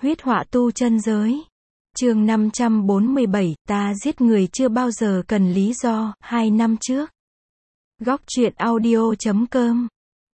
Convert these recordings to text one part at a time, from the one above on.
Huyết họa tu chân giới. Chương 547, ta giết người chưa bao giờ cần lý do, 2 năm trước. Góc truyện audio.com.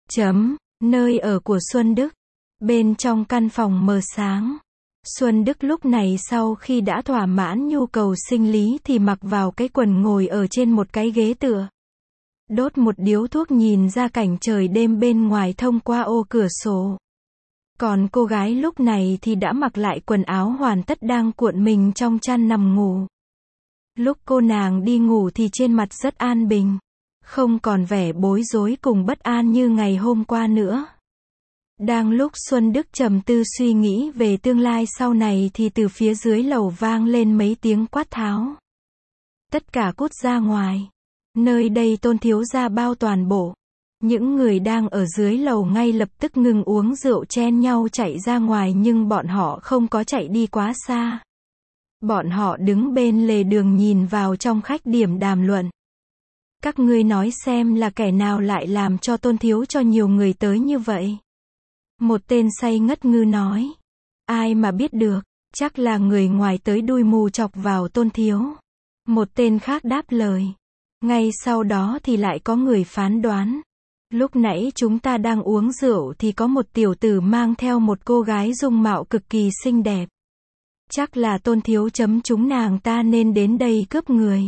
Nơi ở của Xuân Đức. Bên trong căn phòng mờ sáng. Xuân Đức lúc này sau khi đã thỏa mãn nhu cầu sinh lý thì mặc vào cái quần ngồi ở trên một cái ghế tựa. Đốt một điếu thuốc nhìn ra cảnh trời đêm bên ngoài thông qua ô cửa sổ. Còn cô gái lúc này thì đã mặc lại quần áo hoàn tất đang cuộn mình trong chăn nằm ngủ. Lúc cô nàng đi ngủ thì trên mặt rất an bình. Không còn vẻ bối rối cùng bất an như ngày hôm qua nữa. Đang lúc Xuân Đức trầm tư suy nghĩ về tương lai sau này thì từ phía dưới lầu vang lên mấy tiếng quát tháo. Tất cả cút ra ngoài. Nơi đây Tôn thiếu gia bao toàn bộ. Những người đang ở dưới lầu ngay lập tức ngừng uống rượu chen nhau chạy ra ngoài nhưng bọn họ không có chạy đi quá xa. Bọn họ đứng bên lề đường nhìn vào trong khách điểm đàm luận. Các ngươi nói xem là kẻ nào lại làm cho Tôn thiếu cho nhiều người tới như vậy? Một tên say ngất ngư nói. Ai mà biết được, chắc là người ngoài tới đuôi mù chọc vào Tôn thiếu. Một tên khác đáp lời. Ngay sau đó thì lại có người phán đoán. Lúc nãy chúng ta đang uống rượu thì có một tiểu tử mang theo một cô gái dung mạo cực kỳ xinh đẹp. Chắc là Tôn thiếu chúng nàng ta nên đến đây cướp người.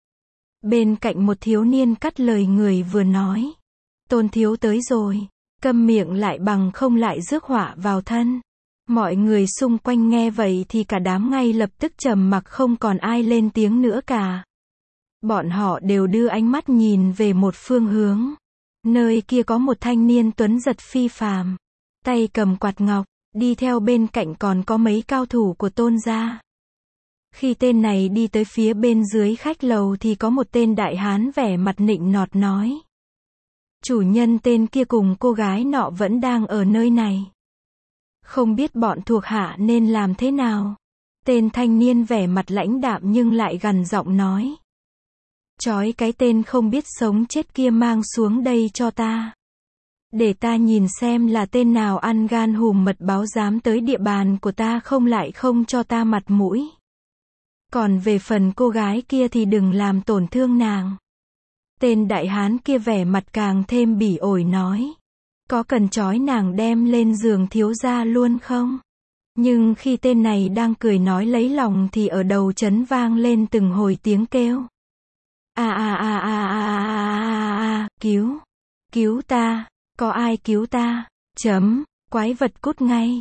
Bên cạnh một thiếu niên cắt lời người vừa nói. Tôn thiếu tới rồi, câm miệng lại bằng không lại rước họa vào thân. Mọi người xung quanh nghe vậy thì cả đám ngay lập tức trầm mặc không còn ai lên tiếng nữa cả. Bọn họ đều đưa ánh mắt nhìn về một phương hướng. Nơi kia có một thanh niên tuấn giật phi phàm, tay cầm quạt ngọc, đi theo bên cạnh còn có mấy cao thủ của Tôn gia. Khi tên này đi tới phía bên dưới khách lầu thì có một tên đại hán vẻ mặt nịnh nọt nói. Chủ nhân tên kia cùng cô gái nọ vẫn đang ở nơi này. Không biết bọn thuộc hạ nên làm thế nào? Tên thanh niên vẻ mặt lãnh đạm nhưng lại gằn giọng nói. Trói cái tên không biết sống chết kia mang xuống đây cho ta. Để ta nhìn xem là tên nào ăn gan hùm mật báo dám tới địa bàn của ta không lại không cho ta mặt mũi. Còn về phần cô gái kia thì đừng làm tổn thương nàng. Tên đại hán kia vẻ mặt càng thêm bỉ ổi nói. Có cần trói nàng đem lên giường thiếu gia luôn không? Nhưng khi tên này đang cười nói lấy lòng thì ở đầu trấn vang lên từng hồi tiếng kêu. Cứu ta, có ai cứu ta, quái vật cút ngay,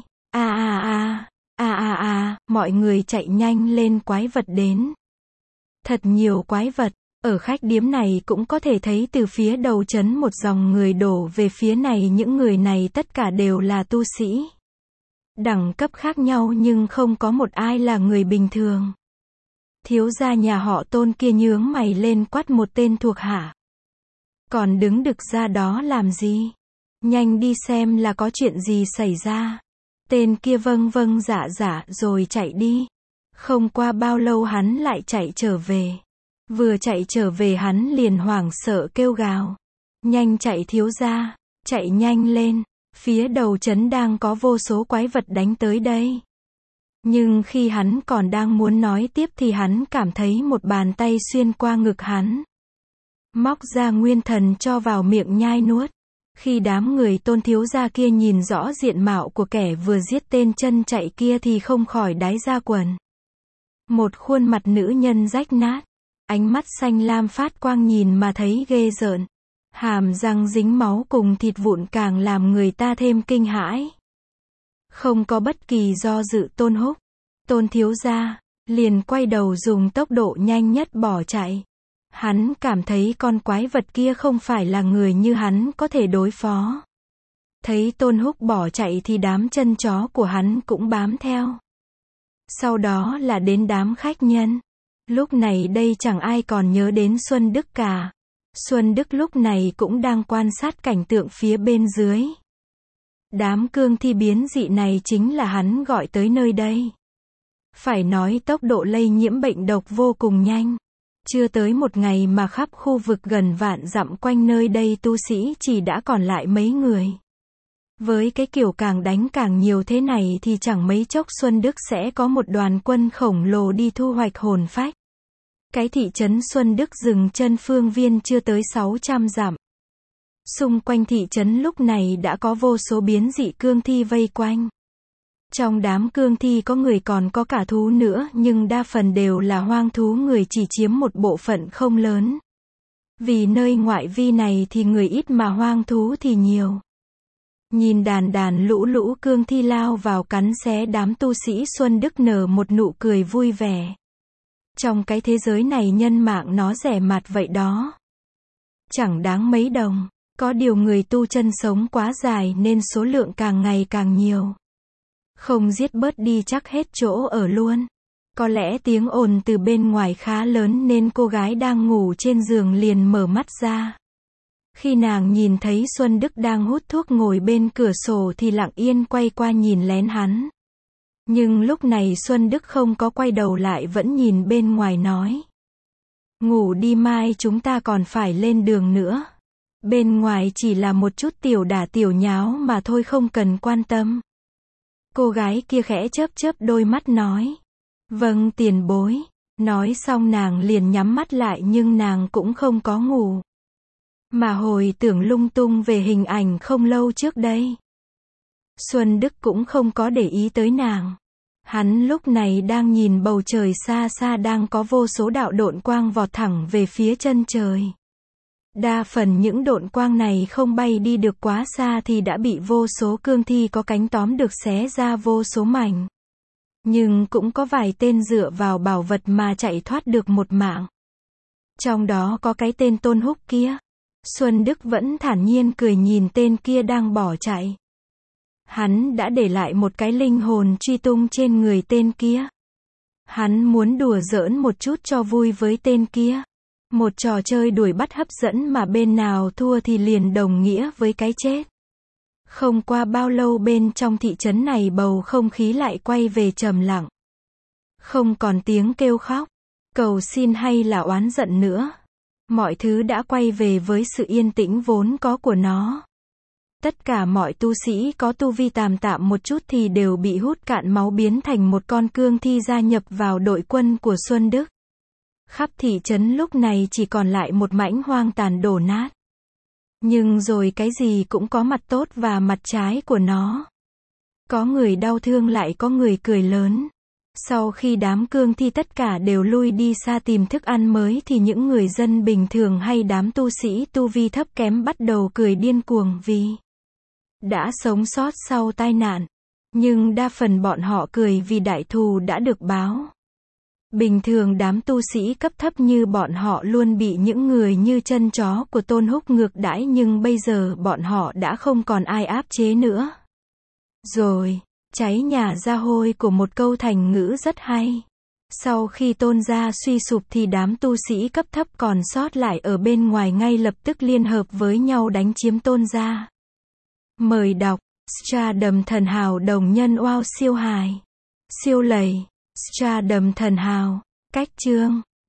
mọi người chạy nhanh lên quái vật đến. Thật nhiều quái vật, ở khách điếm này cũng có thể thấy từ phía đầu trấn một dòng người đổ về phía này những người này tất cả đều là tu sĩ. Đẳng cấp khác nhau nhưng không có một ai là người bình thường. Thiếu gia nhà họ Tôn kia nhướng mày lên quát một tên thuộc hạ. Còn đứng đực ra đó làm gì? Nhanh đi xem là có chuyện gì xảy ra. Tên kia vâng dạ rồi chạy đi. Không qua bao lâu hắn lại chạy trở về. Vừa chạy trở về hắn liền hoảng sợ kêu gào. Nhanh chạy thiếu gia, chạy nhanh lên. Phía đầu trấn đang có vô số quái vật đánh tới đây. Nhưng khi hắn còn đang muốn nói tiếp thì hắn cảm thấy một bàn tay xuyên qua ngực hắn. Móc ra nguyên thần cho vào miệng nhai nuốt. Khi đám người Tôn thiếu gia kia nhìn rõ diện mạo của kẻ vừa giết tên chân chạy kia thì không khỏi đái ra quần. Một khuôn mặt nữ nhân rách nát. Ánh mắt xanh lam phát quang nhìn mà thấy ghê rợn. Hàm răng dính máu cùng thịt vụn càng làm người ta thêm kinh hãi. Không có bất kỳ do dự Tôn thiếu gia liền quay đầu dùng tốc độ nhanh nhất bỏ chạy. Hắn cảm thấy con quái vật kia không phải là người như hắn có thể đối phó. Thấy Tôn Húc bỏ chạy thì đám chân chó của hắn cũng bám theo. Sau đó là đến đám khách nhân. Lúc này đây chẳng ai còn nhớ đến Xuân Đức cả. Xuân Đức lúc này cũng đang quan sát cảnh tượng phía bên dưới. Đám cương thi biến dị này chính là hắn gọi tới nơi đây. Phải nói tốc độ lây nhiễm bệnh độc vô cùng nhanh. Chưa tới một ngày mà khắp khu vực gần vạn dặm quanh nơi đây tu sĩ chỉ đã còn lại mấy người. Với cái kiểu càng đánh càng nhiều thế này thì chẳng mấy chốc Xuân Đức sẽ có một đoàn quân khổng lồ đi thu hoạch hồn phách. Cái thị trấn Xuân Đức dừng chân phương viên chưa tới 600 dặm. Xung quanh thị trấn lúc này đã có vô số biến dị cương thi vây quanh. Trong đám cương thi có người còn có cả thú nữa, nhưng đa phần đều là hoang thú, người chỉ chiếm một bộ phận không lớn. Vì nơi ngoại vi này thì người ít mà hoang thú thì nhiều. Nhìn đàn lũ lũ cương thi lao vào cắn xé đám tu sĩ, Xuân Đức nở một nụ cười vui vẻ. Trong cái thế giới này nhân mạng nó rẻ mạt vậy đó. Chẳng đáng mấy đồng. Có điều người tu chân sống quá dài nên số lượng càng ngày càng nhiều. Không giết bớt đi chắc hết chỗ ở luôn. Có lẽ tiếng ồn từ bên ngoài khá lớn nên cô gái đang ngủ trên giường liền mở mắt ra. Khi nàng nhìn thấy Xuân Đức đang hút thuốc ngồi bên cửa sổ thì lặng yên quay qua nhìn lén hắn. Nhưng lúc này Xuân Đức không có quay đầu lại, vẫn nhìn bên ngoài nói. Ngủ đi, mai chúng ta còn phải lên đường nữa. Bên ngoài chỉ là một chút tiểu đả tiểu nháo mà thôi, không cần quan tâm. Cô gái kia khẽ chớp chớp đôi mắt nói. Vâng tiền bối. Nói xong nàng liền nhắm mắt lại, nhưng nàng cũng không có ngủ. Mà hồi tưởng lung tung về hình ảnh không lâu trước đây. Xuân Đức cũng không có để ý tới nàng. Hắn lúc này đang nhìn bầu trời xa xa, đang có vô số đạo độn quang vọt thẳng về phía chân trời. Đa phần những độn quang này không bay đi được quá xa thì đã bị vô số cương thi có cánh tóm được xé ra vô số mảnh. Nhưng cũng có vài tên dựa vào bảo vật mà chạy thoát được một mạng. Trong đó có cái tên Tôn Húc kia. Xuân Đức vẫn thản nhiên cười nhìn tên kia đang bỏ chạy. Hắn đã để lại một cái linh hồn truy tung trên người tên kia. Hắn muốn đùa giỡn một chút cho vui với tên kia. Một trò chơi đuổi bắt hấp dẫn mà bên nào thua thì liền đồng nghĩa với cái chết. Không qua bao lâu bên trong thị trấn này bầu không khí lại quay về trầm lặng. Không còn tiếng kêu khóc, cầu xin hay là oán giận nữa. Mọi thứ đã quay về với sự yên tĩnh vốn có của nó. Tất cả mọi tu sĩ có tu vi tạm một chút thì đều bị hút cạn máu, biến thành một con cương thi gia nhập vào đội quân của Xuân Đức. Khắp thị trấn lúc này chỉ còn lại một mảnh hoang tàn đổ nát. Nhưng rồi cái gì cũng có mặt tốt và mặt trái của nó. Có người đau thương, lại có người cười lớn. Sau khi đám cương thi tất cả đều lui đi xa tìm thức ăn mới thì những người dân bình thường hay đám tu sĩ tu vi thấp kém bắt đầu cười điên cuồng vì đã sống sót sau tai nạn. Nhưng đa phần bọn họ cười vì đại thù đã được báo. Bình thường đám tu sĩ cấp thấp như bọn họ luôn bị những người như chân chó của Tôn Húc ngược đãi, nhưng bây giờ bọn họ đã không còn ai áp chế nữa. Rồi, cháy nhà ra hôi của một câu thành ngữ rất hay. Sau khi Tôn gia suy sụp thì đám tu sĩ cấp thấp còn sót lại ở bên ngoài ngay lập tức liên hợp với nhau đánh chiếm Tôn gia. Mời đọc Stardom Thần Hào đồng nhân wow siêu hài. Siêu lầy. Stardom Thần Hào. Cách chương